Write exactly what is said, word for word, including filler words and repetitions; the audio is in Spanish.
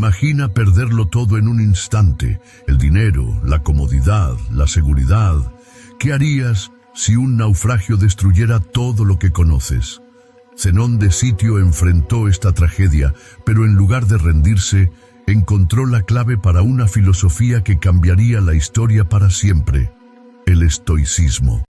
Imagina perderlo todo en un instante, el dinero, la comodidad, la seguridad. ¿Qué harías si un naufragio destruyera todo lo que conoces? Zenón de Sitio enfrentó esta tragedia, pero en lugar de rendirse, encontró la clave para una filosofía que cambiaría la historia para siempre: el estoicismo.